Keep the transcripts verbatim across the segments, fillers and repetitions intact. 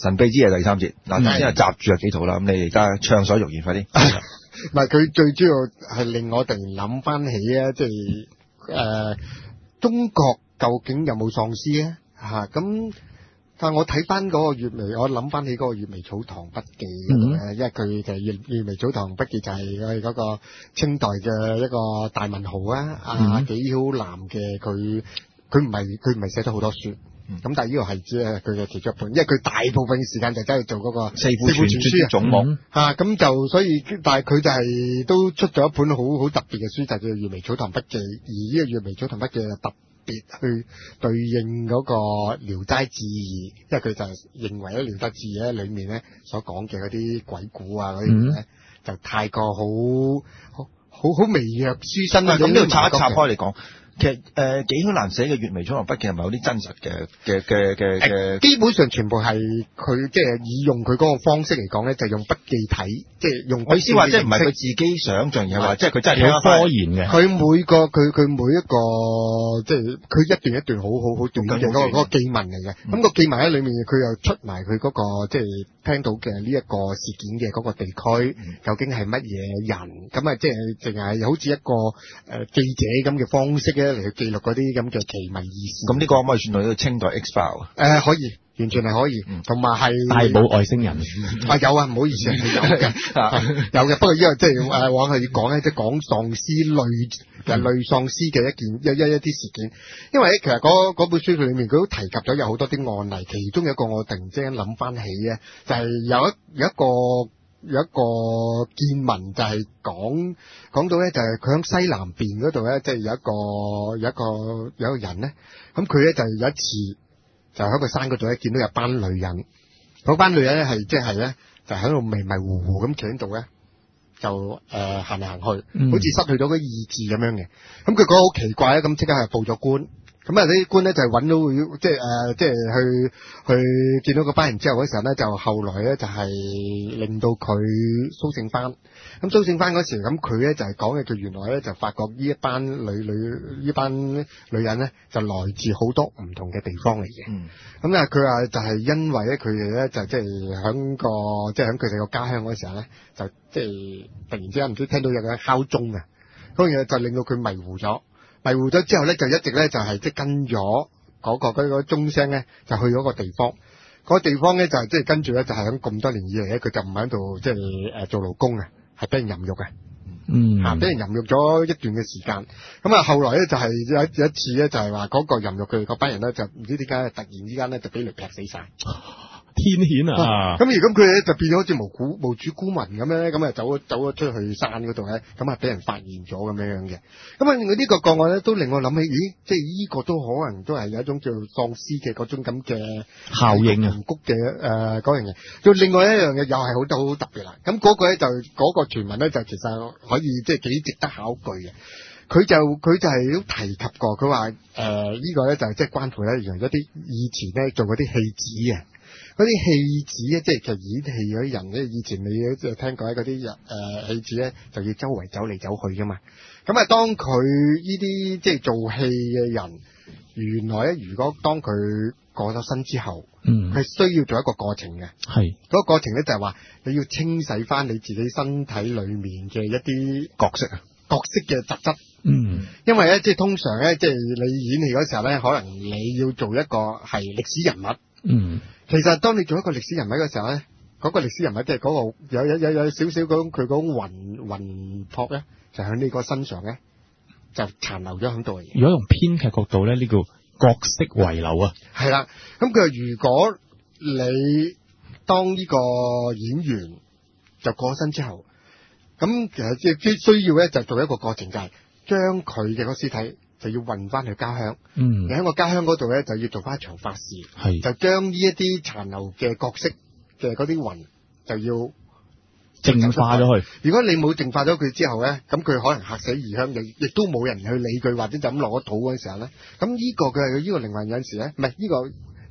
神秘之夜第三節，嗱，頭先係閘住有幾套啦，咁你而家暢所欲言，快啲。 唔係佢最主要係令我突然諗翻起啊，即係誒中國究竟有冇喪屍咧？嚇咁。但係我睇翻嗰個月眉，我諗翻起嗰個月眉草堂筆記嗰度咧，嗯、因為佢就月月眉草堂筆記就係佢嗰個清代嘅一個大文豪啊，阿、嗯、紀曉嵐嘅佢，佢唔係佢唔係寫咗好多書，咁、嗯、但係呢個係只係佢嘅其中一本，因為佢大部分時間就真係做嗰個四庫全書總目嚇，咁、嗯啊、就所以，但係佢就係都出咗一本好好特別嘅書，就叫、是《月眉草堂筆記》，而呢個《月眉草堂筆記》就特別去對應嗰個《聊齋志異》，因為佢就認為咧《聊齋志異》咧裏面咧所講嘅嗰啲鬼故啊嗰啲嘢咧，嗯、就太過好好好好微弱書生啊。 咁呢度拆一拆開嚟講。其實誒，紀曉嵐寫嘅《月眉草堂筆記》係咪有啲真實嘅嘅嘅嘅嘅？ 基本上全部係佢即係以用佢嗰個方式嚟講咧，就係、用筆記體，即係用。我意思話，即係唔係佢自己想象，而係話即係佢真係有科研嘅。佢每個佢佢每一個即係佢一段一段好好好短嘅嗰個嗰個記文嚟嘅。咁、嗯、個記文喺裏面，佢又出埋佢嗰個即係聽到嘅呢一個事件嘅嗰個地區、嗯、究竟係乜嘢人？咁啊，即係淨係好似一個誒、呃、記者咁嘅方式咧。嚟去記錄嗰啲咁嘅奇聞異事，咁呢個可唔可以算到呢個清代 X file 啊？誒，可以，完全係可以，同埋係大寶外星人啊，有啊，唔好意思，有嘅，有嘅。不過因為即係誒，往係要講咧，即係講喪屍類嘅類喪屍嘅一件一一一啲事件。因為咧，其實嗰本書裏面佢都提及咗有好多啲案例，其中有一個我突然之間諗翻起咧，就係、是、有一有一個。有一個見聞就係講講到咧，就係佢喺西南邊嗰度咧，即係有一個有一個有一個人咧，咁佢咧就有一次就喺個山嗰度咧，見到有班女人，嗰班女人咧係即係咧就喺度迷迷糊糊咁企喺度咧，就誒行嚟行去，嗯、好似失去咗個意志咁樣嘅。咁佢覺得好奇怪咧，咁即刻係報咗官。咁啊！啲官咧就揾到即係誒，即係去去見到嗰班人之後嗰時候咧，就後來咧就係令到佢甦醒翻。咁甦醒翻嗰時，咁佢咧就係講嘅，佢原來咧就發覺呢一班女女呢班女人咧就來自好多唔同嘅地方嚟嘅。嗯。咁啊，佢話就係因為咧，佢哋咧就即係喺個即係喺佢哋個家鄉嗰時候咧，就即係突然之間唔知聽到有個敲鐘啊，嗰樣嘢就令到佢迷糊咗。迷糊咗之後咧，就一直咧就係即係跟咗嗰個嗰個鐘聲咧，就去咗個地方。嗰個地方咧就係即係跟住咧，就係喺咁多年以嚟咧，佢就唔喺度即係誒做勞工啊，係俾人淫辱嘅。嗯，嚇俾人淫辱咗一段嘅時間。咁啊，後來咧就係有有一次咧，就係話嗰個淫辱佢哋嗰班人咧，就唔知點解突然之間咧就俾雷劈死晒。 天譴啊！ 咁而咁佢咧就變咗好似無辜無主孤民咁樣咧，咁啊走咗走咗出去山嗰度咧，咁啊俾人發現咗咁樣樣嘅。咁啊，呢個個案咧都令我諗起，咦，即係呢個都可能都係有一種叫喪屍嘅嗰種咁嘅效應啊， 谷嘅誒嗰樣嘢。就另外一樣嘢又係好得好特別啦。咁嗰個咧就嗰個傳聞咧就其實可以即係幾值得考據嘅。佢就佢就係都提及過，佢話誒呢個咧就係即係關乎咧原來一啲以前咧做嗰啲戲子啊。嗰啲戲子咧，即係其實演戲嗰啲人咧，以前你即係聽過喺嗰啲人誒戲子咧，就要周圍走嚟走去噶嘛。咁啊，當佢呢啲即係做戲嘅人，原來咧，如果當佢過咗身之後，嗯，係需要做一個過程嘅。係嗰個過程咧，就係話你要清洗翻你自己身體裡面嘅一啲角色啊，角色嘅特質。嗯，因為咧，即係通常咧，即係你演戲嗰時候咧，可能你要做一個係歷史人物。嗯。其實當你做一個歷史人物嘅時候咧，嗰、那個歷史人物即係嗰個有有有有少少嗰種佢嗰種魂魂魄咧，就喺呢個身上咧就殘留咗喺度嘅嘢。 如果用編劇角度咧，呢、這個角色遺留啊， 係啦。咁佢話如果你當呢個演員就過身之後，咁其實即係必須要咧就做一個過程，就係將佢嘅個屍體。就要運翻去家鄉，嗯，你喺個家鄉嗰度咧就要做翻一場法事，係就將呢一啲殘留嘅角色嘅嗰啲魂就要淨化咗佢。 如果你冇淨化咗佢之後咧，咁佢可能嚇死異鄉，亦亦都冇人去理佢，或者就咁落咗土嗰陣時候咧，咁呢個佢係呢個靈魂有陣時咧，唔係呢個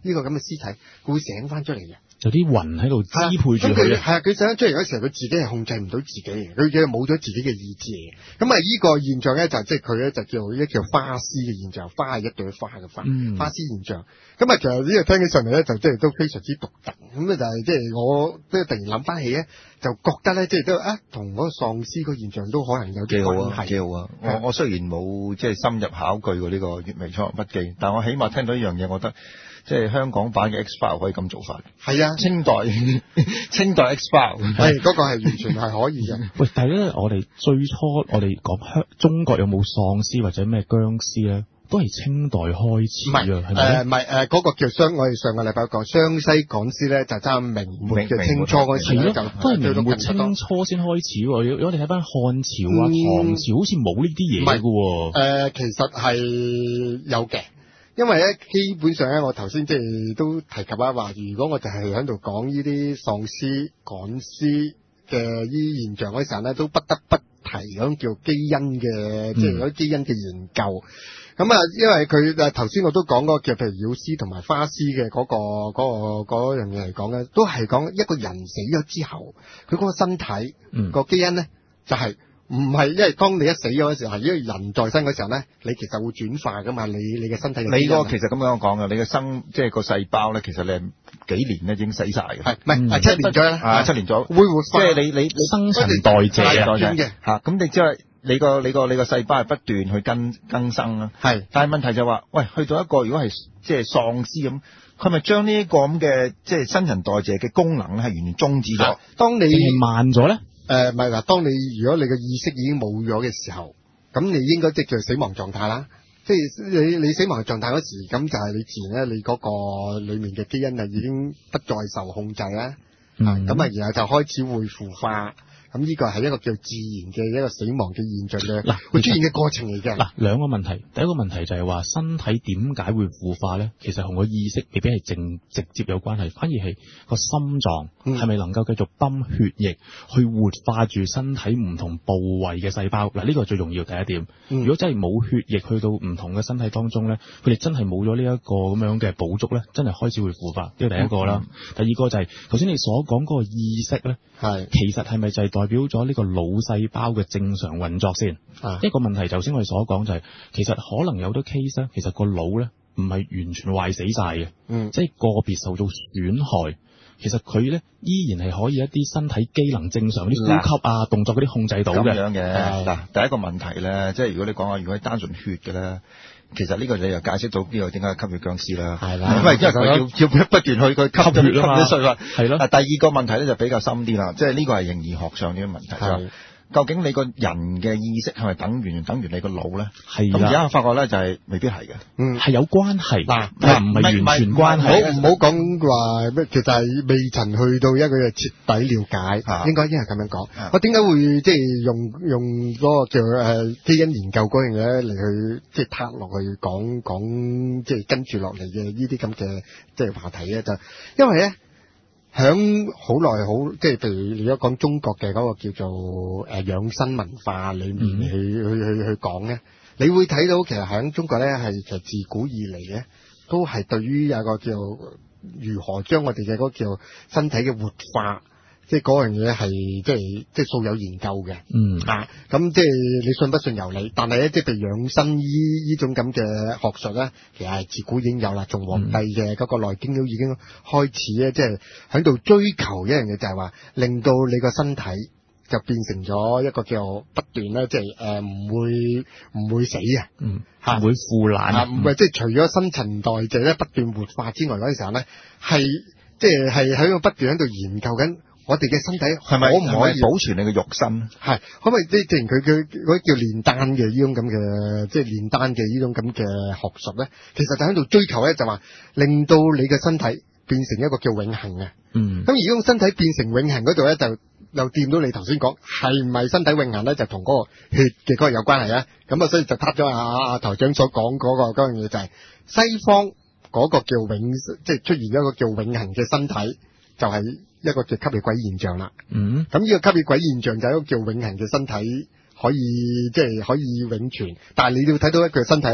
呢個咁嘅屍體，佢會醒翻出嚟嘅。 有啲雲喺度支配住咁佢係啊，佢醒翻出嚟嗰時候，佢自己係控制唔到自己嘅，佢佢冇咗自己嘅意志嘅。咁啊，呢個現象咧就即係佢咧就叫一叫花屍嘅現象，花係一朵花嘅花， 嗯花屍現象。咁啊，其實呢個聽起上嚟咧就即係都非常之獨特。咁咧就係即係我即係突然諗翻起咧，就覺得咧即係都啊同嗰個喪屍個現象都可能有啲幾好啊， 關係。 幾好啊！我我雖然冇即係深入考據過呢個《月眉蒼龍筆記》，但我起碼聽到一樣嘢，我覺得即係香港版嘅 X File 可以咁做法。 係啊， 清代清代 X File 係嗰個係完全係可以嘅。 喂，但係咧，我哋最初我哋講香中國有冇喪屍或者咩僵屍咧，都係清代開始啊，係咪誒唔係誒嗰個叫湘，我哋上個禮拜講湘西趕屍咧，就爭明末嘅清初嗰時係咯， 咧就都係明末最多清初先開始喎。如果我哋睇翻漢朝啊、 嗯唐朝，好似冇呢啲嘢嘅喎。 誒、呃，其實係有嘅，因為咧基本上咧，我頭先即係都提及啦，話如果我就係喺度講呢啲喪屍趕屍嘅呢啲現象嗰時候咧，都不得不提咁叫基因嘅，即係嗰啲基因嘅研究。咁啊，因為佢誒頭先我都講嗰個叫譬如妖屍同埋花屍嘅嗰個嗰、個嗰樣嘢嚟講咧，都係講一個人死咗之後，佢嗰個身體、 嗯、 個基因咧就係、唔係，因為當你一死咗嘅時候，係因為人在生嘅時候咧，你其實會轉化噶嘛，你你嘅身體嘅基因。 你個其實咁樣講嘅，你嘅生即係個細胞咧，其實你係幾年咧已經死晒嘅。 係唔係？係七年咗啦， 啊七年咗， 會活化。 即係你你你新陳代謝啊， 代謝嘅嚇，咁你即係你個你個你個細胞係不斷去更更生啦。 係， 但係問題就話，喂，去到一個如果係即係喪屍咁，佢咪將呢一個咁嘅即係新陳代謝嘅功能咧係完全終止咗。 當你定係慢咗咧？ 誒唔係嗱，當你如果你嘅意識已經冇咗嘅時候，咁你應該即係叫死亡狀態啦。即係你你死亡狀態嗰時，咁就係你自然咧，你嗰個裡面嘅基因啊已經不再受控制啦。 嗯咁啊，然後就開始會腐化。咁呢個係一個叫自然嘅一個死亡嘅現象嘅， 嗱會出現嘅過程嚟嘅。 嗱，兩個問題，第一個問題就係話身體點解會腐化咧？其實同個意識未必係正直接有關係，反而係個心臟係咪能夠繼續泵血液去活化住身體唔同部位嘅細胞？嗱，呢個係最重要第一點。 嗯、 如果真係冇血液去到唔同嘅身體當中咧，佢哋真係冇咗呢一個咁樣嘅補足咧，真係開始會腐化。呢個第一個啦。 嗯、 第二個就係頭先你所講嗰個意識咧， 係其實係咪就係代表咗呢個腦細胞嘅正常運作先？ 啊、 一個問題，頭先我哋所講就係、是，其實可能有啲 case 咧，其實個腦咧唔係完全壞死晒嘅， 嗯， 即係個別受到損害。其實佢咧依然係可以一啲身體機能正常，啲呼吸啊、動作嗰啲控制到嘅。 咁樣嘅嗱，第一個問題咧，即係如果你講下，如果係單純血嘅咧，其實呢個你又解釋到呢個點解吸血僵屍啦， 係啦， 因為因為佢要要不斷去佢吸咗吸血啊嘛吸咗碎啦， 係咯。 啊，第二個問題咧就比較深啲啦，即係呢個係形而學上嘅問題。 係究竟你個人嘅意識係咪等於等於你個腦咧？ 係咁而家我發覺咧就係未必係嘅。 嗯， 係有關係， 嗱但係唔係完全關唔好係。 唔好講話咩，其實係未曾去到一個徹底了解， 啊應該應該係咁樣講。 啊我點解會即係用用嗰個叫誒基因研究嗰樣嘢嚟去即係撻落去講講，即係跟住落嚟嘅呢啲咁嘅即係話題咧？就因為咧。響好耐好，即係譬如你而家講中國嘅嗰個叫做誒、呃、養生文化裏面去、嗯、去去去講咧，你會睇到其實響中國咧係其實自古以嚟咧都係對於有個叫如何將我哋嘅嗰個叫身體嘅活化。即係嗰樣嘢係即係即係素有研究嘅， 嗯啊，咁即係你信不信由你。但係咧，即係譬如養生醫呢種咁嘅學術咧，其實係自古已經有啦。從黃帝嘅嗰個內經都已經開始咧，即係喺度追求一樣嘢，就係話令到你個身體就變成咗一個叫不斷咧，即係誒唔會唔會死啊， 嗯， 嚇唔會腐爛啊，唔係即係除咗新陳代謝咧不斷活化之外，嗰陣時候咧係即係係喺度不斷喺度研究緊。我哋嘅身體係咪可唔可以保存你嘅肉身？ 係可唔可以即係正如佢佢嗰啲叫煉丹嘅呢種咁嘅，即係煉丹嘅呢種咁嘅學術咧，其實就喺度追求咧，就話令到你嘅身體變成一個叫永恆嘅。 嗯。 咁而呢種身體變成永恆嗰度咧，就又掂到你頭先講係唔係身體永恆咧，就同嗰個血嘅嗰個有關係啊。咁啊，所以就撻咗阿阿台長所講嗰個嗰樣嘢，就係西方嗰個叫永，即係出現一個叫永恆嘅身體，就係、是。一個叫吸血鬼現象啦， 嗯， 咁呢個吸血鬼現象就係一個叫永恆嘅身體，可以即係可以永存，但係你要睇到一個身體咧，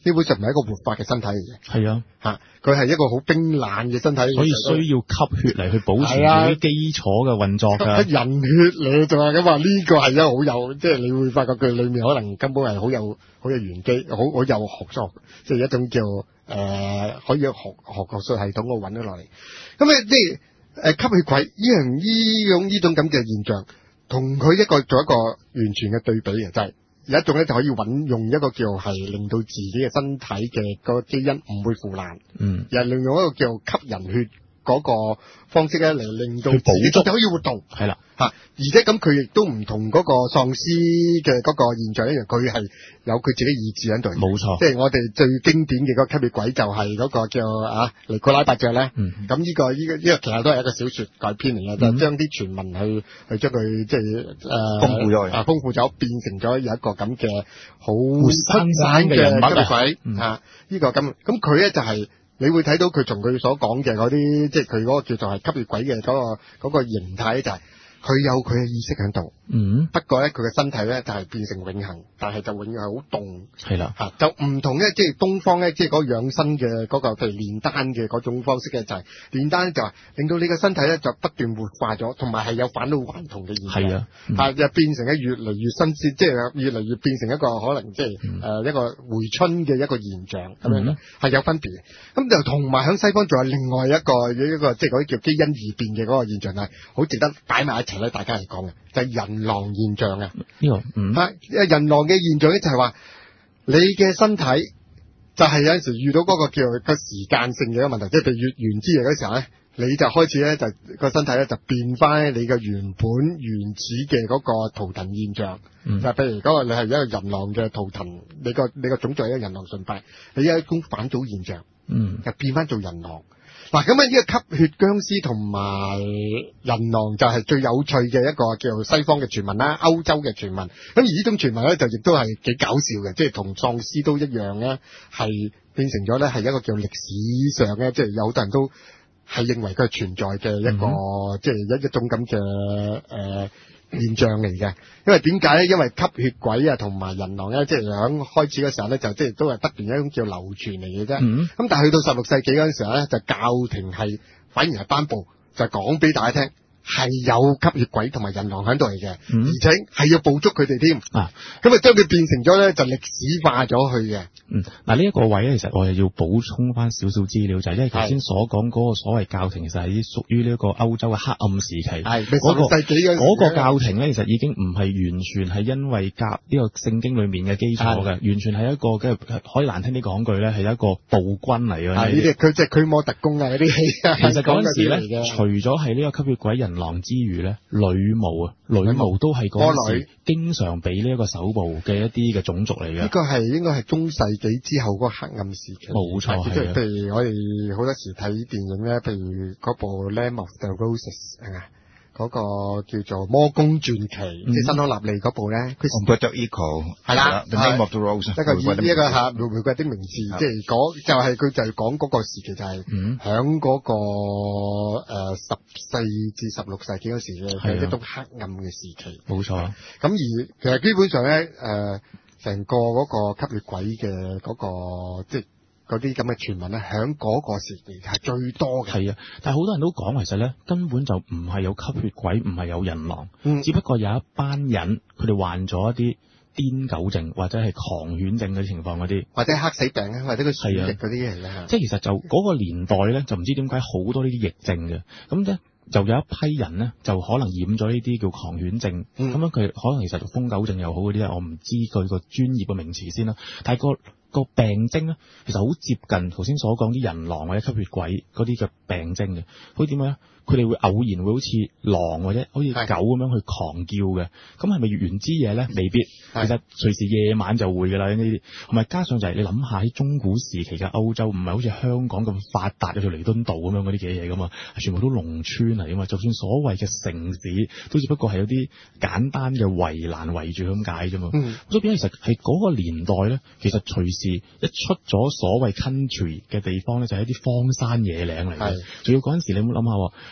基本上唔係一個活化嘅身體嚟嘅。 係啊， 嚇，佢係一個好冰冷嘅身體， 所以需要吸血嚟去保持住啲基礎嘅運作㗎。 人血嚟就係咁話，呢個係一個好有，即係你會發覺佢裏面可能根本係好有好有玄機，好好有學術，即係一種叫誒、呃、可以學學學術系統我揾咗落嚟。咁咧即係誒吸血鬼呢樣呢種呢種咁嘅現象，同佢一個做一個完全嘅對比嘅，就係、是、有一種咧就可以揾用一個叫係令到自己嘅身體嘅個基因唔會腐爛， 嗯， 又利用一個叫吸人血嗰個方式咧嚟令到自己身體可以活動， 係啦。 嚇，而且咁佢亦都唔同嗰個喪屍嘅嗰個現象一樣，佢係有佢自己意志喺度。 冇錯， 即係我哋最經典嘅嗰個吸血鬼就係嗰個叫啊尼古拉伯爵咧。 嗯， 咁呢個呢個呢個其實都係一個小説改編嚟嘅，就將啲傳聞去去將佢即係誒豐富咗， 啊豐富咗，變成咗有一個咁嘅好活生生嘅人物吸血鬼嗯啊！呢個咁咁佢咧就係。你會睇到佢從佢所講嘅嗰啲，即係佢嗰個叫做係吸血鬼嘅嗰、嗰個嗰個形態咧，就係佢有佢嘅意識喺度。 嗯， 不過咧，佢嘅身體咧就係變成永恆，但係就永遠係好凍。 係啦， 嚇就唔同咧，即係東方咧，即係嗰個養生嘅嗰、嗰個譬如煉丹嘅嗰種方式嘅，就係、係、煉丹就係令到你嘅身體咧就不斷活化咗，同埋係有返老還童嘅現象。 係啊， 嚇又、嗯、變成咧越嚟越新鮮，即係越嚟越變成一個可能即係誒、 嗯呃、一個回春嘅一個現象咁樣咧，係、 嗯、 有分別嘅。咁就同埋喺西方仲有另外一個一個即係嗰啲叫基因異變嘅嗰個現象係好值得擺埋一齊咧，大家嚟講嘅就係、係、人狼現象啊！ 呢個嗯， 啊，人狼嘅現象咧就係話，你嘅身體就係有陣時遇到嗰個叫個時間性嘅一個問題，即係譬如月圓之夜嗰時候咧，你就開始咧就個身體咧就變翻你嘅原本原始嘅嗰個圖騰現象， 嗯、 就譬如嗰個你係一個人狼嘅圖騰，你個你個種族係一個人狼崇拜，你有一種返祖現象， 嗯， 就變翻做人狼。嗱，咁啊，呢個吸血僵屍同埋人狼就係最有趣嘅一個叫做西方嘅傳聞啦，歐洲嘅傳聞。咁而呢種傳聞咧就亦都係幾搞笑嘅，即係同喪屍都一樣咧，係變成咗咧係一個叫歷史上咧，即係有好多人都係認為佢係存在嘅一個，嗯、即係一一種咁嘅誒。呃現象嚟嘅，因為點解咧？因為吸血鬼啊同埋人狼咧，即係響開始嘅時候咧，就即係都係不斷一種叫流傳嚟嘅啫。咁、嗯、但係去到十六世紀嗰陣時候咧，就教廷係反而係頒布，就講俾大家聽。係有吸血鬼同埋人狼喺度嚟嘅， 嗯、 而且係要捕捉佢哋添。 啊， 咁啊將佢變成咗咧就歷史化咗去嘅。 嗯，嗱呢一個位咧，其實我係要補充翻少少資料，就係、是、因為頭先所講嗰個所謂教廷，其實係屬於呢一個歐洲嘅黑暗時期。係嗰、那個世紀嗰個教廷咧，其實已經唔係完全係因為教呢個聖經裏面嘅基礎嘅，完全係一個嘅可以難聽啲講句咧，係一個暴君嚟嘅。 係呢啲佢即係驅魔特工啊嗰啲戲啊。 其實嗰陣時咧，除咗係呢個吸血鬼人狼之餘咧，女巫啊，女巫都係嗰陣時經常俾呢一個手部嘅一啲嘅種族嚟嘅。呢個係應該係中世紀之後嗰個黑暗時期。 冇錯，係啊。 譬如我哋好多時睇電影咧，譬如嗰部《Land of the Roses》啊。嗰個叫做《魔宮傳奇》，即係辛康納利嗰部咧，佢 Umberto Eco 係啦， The Name of the Rose， 一個以一個嚇玫瑰的名字，即係嗰就係佢就係講嗰個時期，就係響嗰個誒十四至十六世紀嗰時嘅係一種黑暗嘅時期。 冇錯。咁而其實基本上咧，誒成個嗰個吸血鬼嘅嗰個即係。嗰啲咁嘅傳聞咧，喺嗰個時期係最多嘅。係啊，但係好多人都講，其實咧根本就唔係有吸血鬼，唔係有人狼，嗯、只不過有一班人佢哋患咗一啲癲狗症或者係狂犬症嗰啲情況嗰啲， 或者黑死病啊，或者佢鼠疫嗰啲嚟嘅。 即係其實就嗰個年代咧，就唔知點解好多呢啲疫症嘅，咁咧就有一批人咧就可能染咗呢啲叫狂犬症，咁、嗯、樣佢可能其實瘋狗症又好嗰啲咧，我唔知佢個專業嘅名詞先啦，但係、嗰個。個病徵咧，其實好接近頭先所講啲人狼或者吸血鬼嗰啲嘅病徵嘅。好似點樣咧？佢哋會偶然會好似狼或者好似狗咁樣去狂叫嘅。咁係咪月圓之夜咧？未必。其實隨時夜晚就會㗎啦。呢啲同埋加上就係、是、你諗下喺中古時期嘅歐洲，唔係好似香港咁發達有條彌敦道咁樣嗰啲嘅嘢㗎嘛，全部都農村嚟㗎嘛。就算所謂嘅城市，都只不過係有啲簡單嘅圍欄圍住咁解啫嘛。嗯、所以變咗其實係嗰個年代咧，其實隨時一出咗所謂 country 嘅地方咧，就係、是、一啲荒山野嶺嚟嘅。仲要嗰陣時你冇諗下。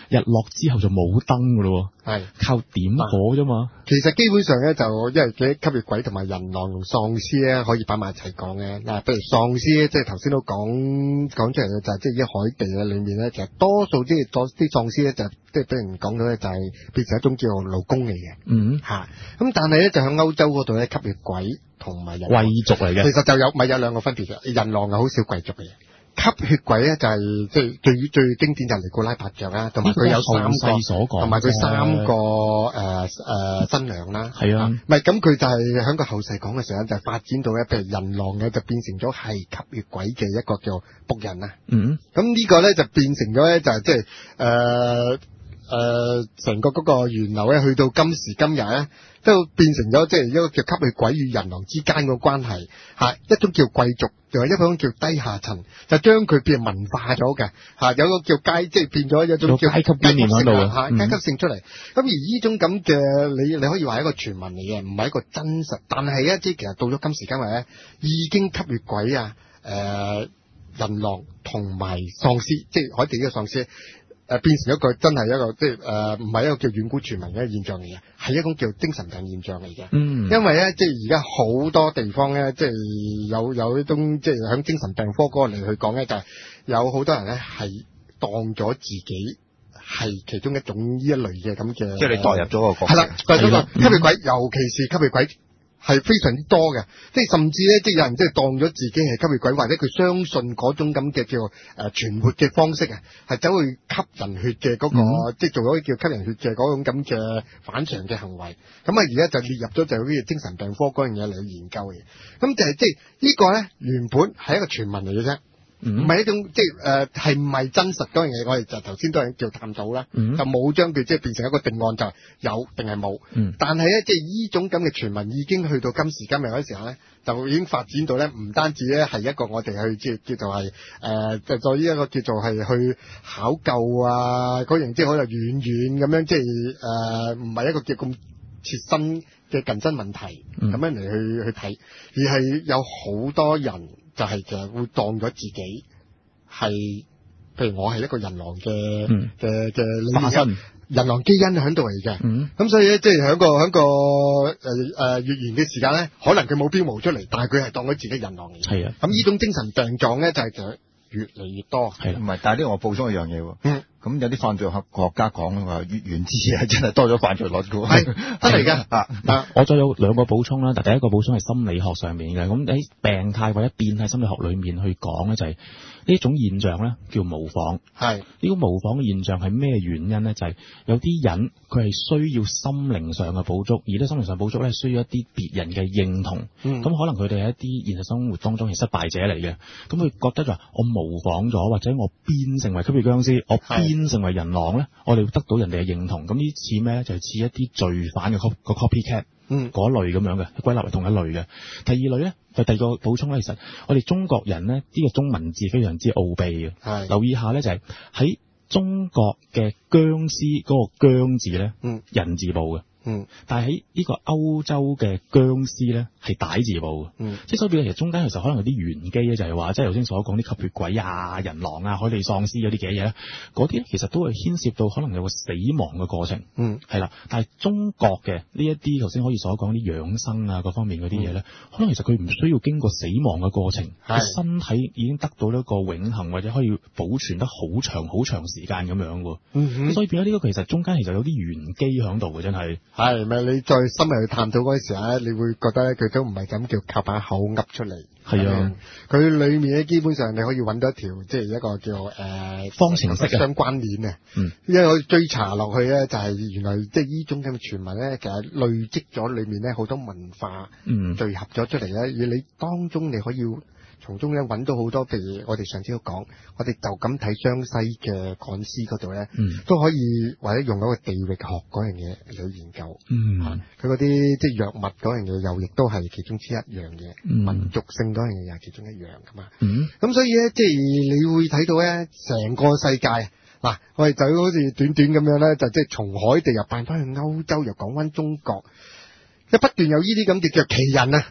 日落之後就冇燈噶咯， 係靠點火啫嘛。 其實基本上咧就因為嘅吸血鬼同埋人狼同喪屍咧可以擺埋一齊講嘅。嗱，譬如喪屍咧，即係頭先都講講出嚟嘅就係即係喺海地嘅裏面咧，其實多數即係多啲喪屍咧就即係俾人講到咧就係變成一種叫做勞工嚟嘅。 嗯， 嚇咁但係咧就喺歐洲嗰度咧吸血鬼同埋人狼貴族嚟嘅， 其實就有咪有兩個分別嘅。人狼係好少貴族嘅嘢。吸血鬼咧就係即係最最經典就係尼古拉伯爵啦，同埋佢有三個，同埋佢三個誒誒新娘啦。 係啊， 唔係咁佢就係喺個後世講嘅時候就發展到咧，譬如人狼嘅就變成咗係吸血鬼嘅一個叫僕人啦。 嗯， 咁呢個咧就變成咗咧就係即係誒誒成個嗰個源流咧，去到今時今日咧，都變成咗即係一個叫吸血鬼與人狼之間個關係嚇，一種叫貴族，又係一種叫低下層，就將佢變文化咗嘅嚇，有個叫階，即係變咗一種叫階級觀念喺度嚇，階級性出嚟。咁、嗯、而呢種咁嘅你你可以話係一個傳聞嚟嘅，唔係一個真實。但係咧，即係其實到咗今時今日咧，已經吸血鬼啊、誒、呃、人狼同埋喪屍，即係海地呢個喪屍。誒，變成一個真係一個即係誒，唔係一個叫遠古傳聞嘅現象嚟嘅，係一種叫精神病現象嚟嘅。嗯，因為咧，即係而家好多地方咧，即係有有一種即係響精神病科嗰個嚟去講咧，就係、是、有好多人咧係當咗自己係其中一種呢一類嘅咁嘅， 即係你代入咗個角色。 係啦，代入咗個吸血鬼，尤其是吸血鬼。係非常之多嘅，即係甚至咧，即係有人即係當咗自己係吸血鬼，或者佢相信嗰種咁嘅叫誒、呃、存活嘅方式啊，係走去吸人血嘅嗰、那個，嗯、即係做咗叫吸人血嘅嗰種咁嘅反常嘅行為。咁啊，而家就列入咗就好似精神病科嗰樣嘢嚟研究嘅。咁就係即係呢個咧，原本係一個傳聞嚟嘅啫。唔係、嗯、一種即係誒係唔係真實嗰樣嘢，我哋就頭先都係叫探討啦，嗯、就冇將佢即係變成一個定案，就係有定係冇。嗯、但係咧，即係呢種咁嘅傳聞已經去到今時今日嗰時候咧，就已經發展到咧，唔單止咧係一個我哋去即係叫做係誒，就做呢一個叫做係去考究啊嗰樣，即係可能遠遠咁樣，即係誒唔係一個叫咁切身嘅近身問題咁、嗯、樣嚟去去睇，而係有好多人。就係其實會當咗自己係，譬如我係一個人狼嘅嘅嘅化身，人狼基因喺度嚟嘅。咁、嗯、所以咧，即係喺個喺個誒誒月圓嘅時間咧，可能佢冇標模出嚟，但係佢係當咗自己人狼嚟。係啊，咁呢種精神病狀咧，就係、是、就越嚟越多。係唔係？但係呢，我補充一樣嘢喎。嗯。咁有啲犯罪學學家講話，月圓之夜真係多咗犯罪率嘅喎。係得嚟㗎。啊啊！ 我再有兩個補充啦。第一個補充係心理學上面嘅。咁喺病態或者變態心理學裏面去講咧，就係呢種現象咧叫模仿。係呢個模仿嘅現象係咩原因咧？就係、是、有啲人佢係需要心靈上嘅補足，而呢心靈上補足咧需要一啲別人嘅認同。咁、嗯、可能佢哋係一啲現實生活當中係失敗者嚟嘅。咁佢覺得就話我模仿咗，或者我變成為吸血僵屍，我變成為人狼咧，我哋會得到人哋嘅認同。咁呢似咩咧？就係、是、似一啲罪犯嘅 copy 個 copycat，嗯，嗰類咁樣嘅，歸納為同一類嘅。第二類咧，就第二個補充咧，其實我哋中國人咧，呢、這個中文字非常之奧秘嘅。係留意下咧，就係、是、喺中國嘅僵屍嗰個僵字咧，嗯，人字部嘅。嗯，但係喺呢個歐洲嘅僵屍咧係歹字部嘅，嗯，即係所以其實中間其實可能有啲玄機咧，就係話即係頭先所講啲吸血鬼啊、人狼啊、海地喪屍嗰啲嘅嘢咧，嗰啲咧其實都係牽涉到可能有個死亡嘅過程，嗯，係啦，但係中國嘅呢一啲頭先可以所講啲養生啊各方面嗰啲嘢咧，嗯、可能其實佢唔需要經過死亡嘅過程，係是身體已經得到一個永恆或者可以保存得好長好長時間咁樣嘅，嗯哼，所以變咗呢個其實中間其實有啲玄機喺度嘅，真係。係咪你再深入去探討嗰陣時咧，你會覺得咧佢都唔係咁叫靠把口噏出嚟。係啊，佢裏面咧基本上你可以揾到一條即係一個叫誒、呃、方程式相關鏈啊。嗯，因為我追查落去咧，就係、是、原來即係呢種咁嘅傳聞咧，其實累積咗裏面咧好多文化嗯聚合咗出嚟咧，而你當中你可以從中咧揾到好多，譬如我哋上次都講，我哋就咁睇湘西嘅趕屍嗰度咧，嗯，都可以或者用嗰個地域學嗰樣嘢嚟研究，嗯，佢嗰啲即係藥物嗰樣嘢又亦都係其中之一樣嘢，嗯、民族性嗰樣嘢又係其中一樣噶嘛，嗯，咁所以咧即係你會睇到咧成個世界嗱，我哋就好似短短咁樣咧，就即係從海地又扮翻去歐洲，又講翻中國，一不斷有呢啲咁嘅叫奇人啊！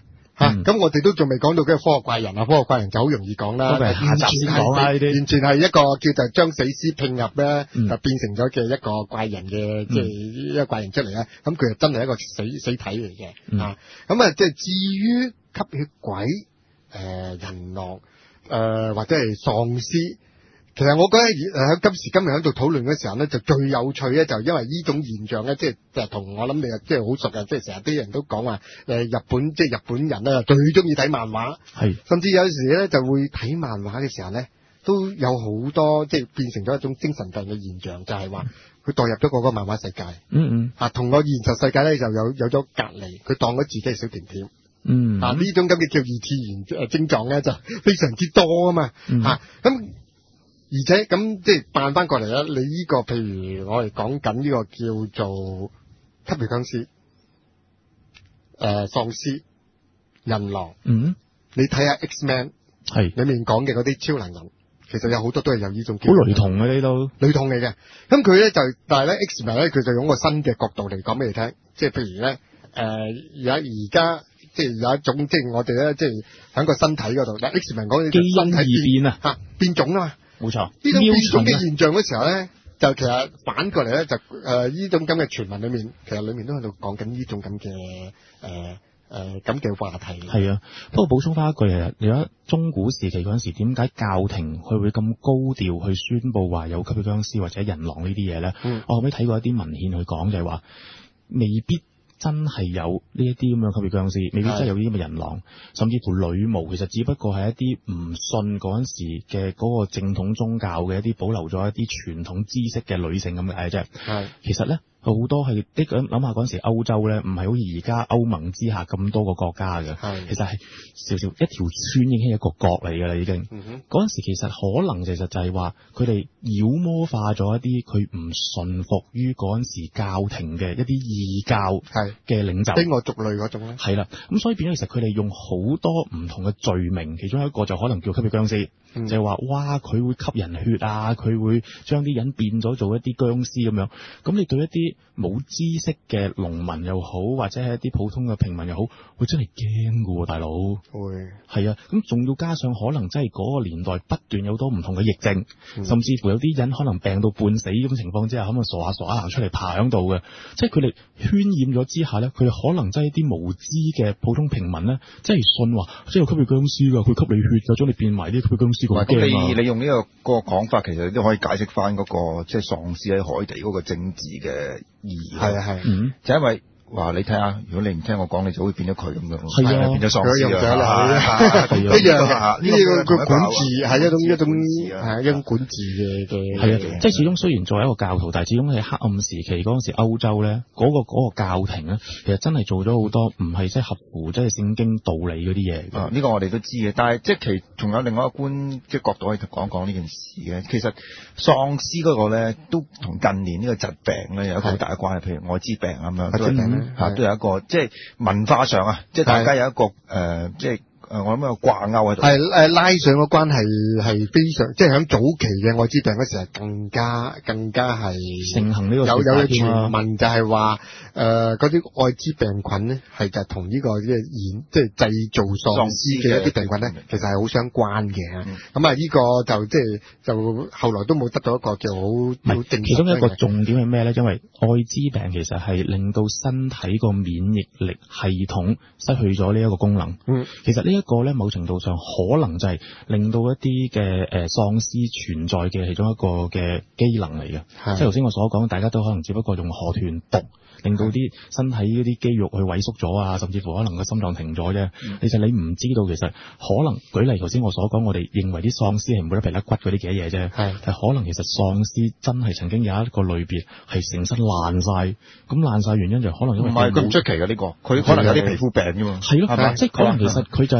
吓，咁我哋都仲未講到嘅科學怪人啊，科學怪人就好容易講啦， 下集先講啦呢啲， 完全係一個叫做將死屍拼入咧， 嗯、 就變成咗嘅一個怪人嘅，即係一個怪人出嚟咧。咁佢就真係一個死死體嚟嘅、 嗯、 啊。咁啊，即係至於吸血鬼、誒、呃、人狼、誒、呃、或者係喪屍。其實我覺得喺今時今日喺度討論嘅時候咧，就最有趣咧，就因為呢種現象咧，即係就同我諗你啊，即係好熟嘅，即係成日啲人都講話，誒日本即係日本人咧最中意睇漫畫，係，甚至有時咧就會睇漫畫嘅時候咧，都有好多即係變成咗一種精神病嘅現象，就係話佢代入咗嗰個漫畫世界，嗯嗯，啊同個現實世界咧就有有咗隔離，佢當咗自己係小甜甜，嗯，啊呢種咁嘅叫二次元誒症狀咧就非常之多啊嘛，嗯、啊咁。而且咁即係扮翻過嚟啦，你呢個譬如我哋講緊呢個叫做吸血僵屍、誒喪屍、人狼，嗯，你睇下 X-Men 係裡面講嘅嗰啲超能人，其實有好多都係有呢種好雷同嘅呢度，雷同嚟嘅。咁佢咧就，但係咧 X-Men 咧佢就用個新嘅角度嚟講俾你聽，即係譬如咧誒而家而家即係有一種即係我哋咧即係喺個身體嗰度，嗱 X-Men 講嘅基因異變啊嚇變種啊嘛。冇錯，呢種變種嘅現象嘅時候咧，就其實反過嚟咧，就誒呢、呃、種咁嘅傳聞裏面，其實裏面都喺度講緊呢種咁嘅誒誒咁嘅話題。係啊，不過補充翻一句啊，你喺中古時期嗰陣時，點解教廷佢會咁高調去宣佈話有吸血僵屍或者人狼呢啲嘢咧？嗯、我後尾睇過一啲文獻去講就係話，未必。真係有呢一啲咁樣吸血僵屍，未必真係有呢啲咁嘅人狼，甚至乎女巫其實只不過係一啲唔信嗰陣時嘅嗰個正統宗教嘅一啲保留咗一啲傳統知識嘅女性咁嘅啫。係，其實咧好多係啲咁諗下嗰陣時歐洲咧，唔係好似而家歐盟之下咁多個國家嘅，其實係少少一條村已經係一個國嚟㗎啦已經。嗰陣、嗯、時其實可能其實就係話佢哋妖魔化咗一啲佢唔順服於嗰陣時教廷嘅一啲異教嘅領袖，飢餓族類嗰種咧。係啦，咁所以變咗其實佢哋用好多唔同嘅罪名，其中一個就可能叫吸血僵屍，嗯、就係話哇佢會吸人血啊，佢會將啲人變咗做一啲僵屍咁樣。咁你對一啲冇知識嘅農民又好，或者係一啲普通嘅平民又好，會真係驚㗎喎，大佬。會係啊，咁仲要加上可能真係嗰個年代不斷有多唔同嘅疫症，嗯、甚至乎有啲人可能病到半死咁情況之下，可能傻下傻下行出嚟爬喺度嘅，即係佢哋渲染咗之下咧，佢哋可能真係一啲無知嘅普通平民咧，真係信話即係有吸血僵屍㗎，佢吸你血就將你變埋啲吸血僵屍咁驚啊！你你用呢、這個、那個講法，其實你都可以解釋翻嗰個即係喪屍喺海地嗰個政治嘅意義。係啊係，嗯，就因為。話你睇下，如果你唔聽我講，你就會變咗佢咁樣，係啊，變咗喪屍啊，一樣嘅，呢個個管治係一種一種係一種管治嘅嘅，係啊，即係始終雖然作為一個教徒，但係始終喺黑暗時期嗰陣時歐洲咧，嗰個嗰個教廷咧，其實真係做咗好多唔係即係合乎即係聖經道理嗰啲嘢。啊，呢個我哋都知嘅，但係即係其仲有另外一個觀即係角度可以講講呢件事嘅。其實喪屍嗰個咧都同近年呢個疾病咧有一個好大嘅關係，譬如愛滋病咁樣都係。嚇，都有一個即係文化上啊，即係大家有一個誒、呃，即係。誒，我諗有個掛鈎喺度，係誒拉上個關係係非常，即係喺早期嘅愛滋病嗰時係更加更加係盛行呢個有有嘅傳聞就係話誒嗰啲愛滋病菌咧係就同呢個即係演即係製造喪屍嘅一啲病菌咧，其實係好相關嘅。咁啊呢個就即係就後來都冇得到一個叫好好正。其中一個重點係咩咧？因為愛滋病其實係令到身體個免疫力系統失去咗呢一個功能。嗯，其實呢一個咧，某程度上可能就係令到一啲嘅誒喪屍存在嘅其中一個嘅機能嚟嘅，即係頭先我所講，大家都可能只不過用河豚毒令到啲身體嗰啲肌肉去萎縮咗啊，甚至乎可能個心臟停咗啫。嗯、其實你唔知道，其實可能舉例頭先我所講，我哋認為啲喪屍係唔會甩皮甩骨嗰啲嘅嘢啫，係，但可能其實喪屍真係曾經有一個類別係成身爛晒，咁爛晒原因就可能因為唔係咁出奇嘅呢個，佢可能有啲皮膚病啫嘛，係咯，即係可能其實佢就係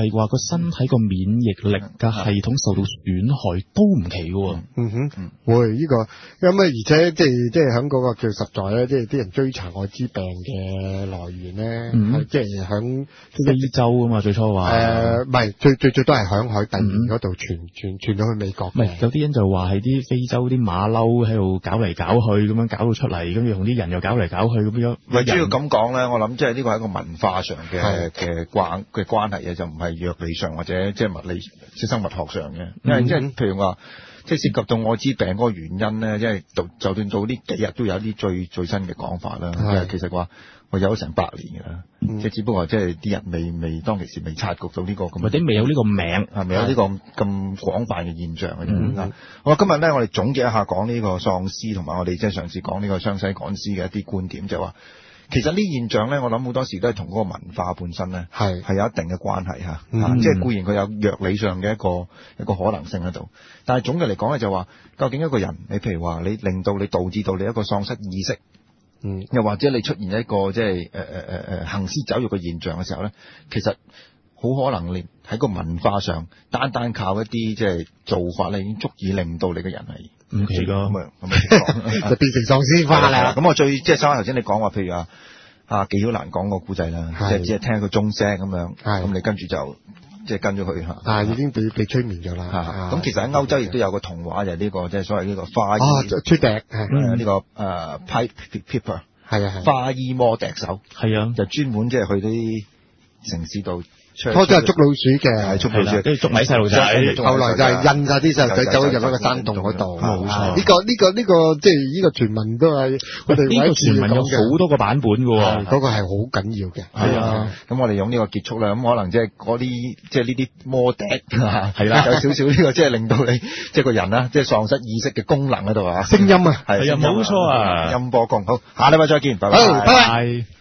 係話個身體個免疫力嘅系統受到損害都唔奇嘅喎。 嗯哼，會呢、這個咁啊，而且即係即係喺嗰個叫實在咧，即係啲人追查艾滋病嘅來源咧， 嗯、 即係喺非洲啊嘛，最初話誒唔係最最最多係響海第二嗰度傳傳傳咗去美國。 唔係有啲人就話係啲非洲啲馬騮喺度搞嚟搞去咁樣搞到出嚟，跟住同啲人又搞嚟搞去咁樣。 唔係主要咁講咧，我諗即係呢個係一個文化上嘅嘅關嘅關係嘅，就唔係藥理上或者即係物理即係生物學上嘅。因為即係譬如話，即係涉及到艾滋病嗰個原因咧，即係就就算到呢幾日都有啲最最新嘅講法啦。其實話我有咗成百年㗎啦，即、嗯、係只不過即係啲人未未當其時未察覺到呢、這個咁， 或者未有呢個名， 係未有呢個咁廣泛嘅現象嘅啫。好、嗯，今日咧我哋總結一下講呢個喪屍同埋我哋即係上次講呢個湘西趕屍嘅一啲觀點，就係、是、話其實呢現象咧，我諗好多時都係同嗰個文化本身咧係係有一定嘅關係嚇、嗯啊，即係固然佢有藥理上嘅一個一個可能性喺度，但係總嘅嚟講咧就話，究竟一個人你譬如話你令到你導致到你一個喪失意識。嗯，又或者你出現一個即係誒誒誒誒行屍走肉嘅現象嘅時候咧，其實好可能你喺個文化上單單靠一啲即係做法咧，已經足以令到你嘅人係唔奇噶，咁啊咁啊就變成喪屍化啦。 咁我最即係收翻頭先你講話，譬如啊啊紀曉嵐講個故仔啦，即係只係聽個鐘聲咁樣，咁你跟住就即係跟咗佢嚇，啊已經被被催眠咗啦。 咁其實喺歐洲亦都有個童話，就係呢個即係所謂呢個花衣吹笛， 呢個誒 pipe piper 係啊，花衣魔笛手係啊， 就專門即係去啲城市度。 初初係捉老鼠嘅， 係捉老鼠， 跟住捉埋細路仔， 後來就係印晒啲細路仔走咗入一個山洞嗰度。冇錯，呢個呢個呢個即係呢個傳聞都係我哋呢個傳聞有好多個版本㗎喎， 嗰個係好緊要嘅。 係啊，咁我哋用呢個結束啦。咁可能即係嗰啲即係呢啲魔笛係啦，有少少呢個即係令到你即係個人啦，即係喪失意識嘅功能喺度啊。 聲音啊， 係啊，冇錯啊， 音波功。好，下禮拜再見，拜拜， 拜拜。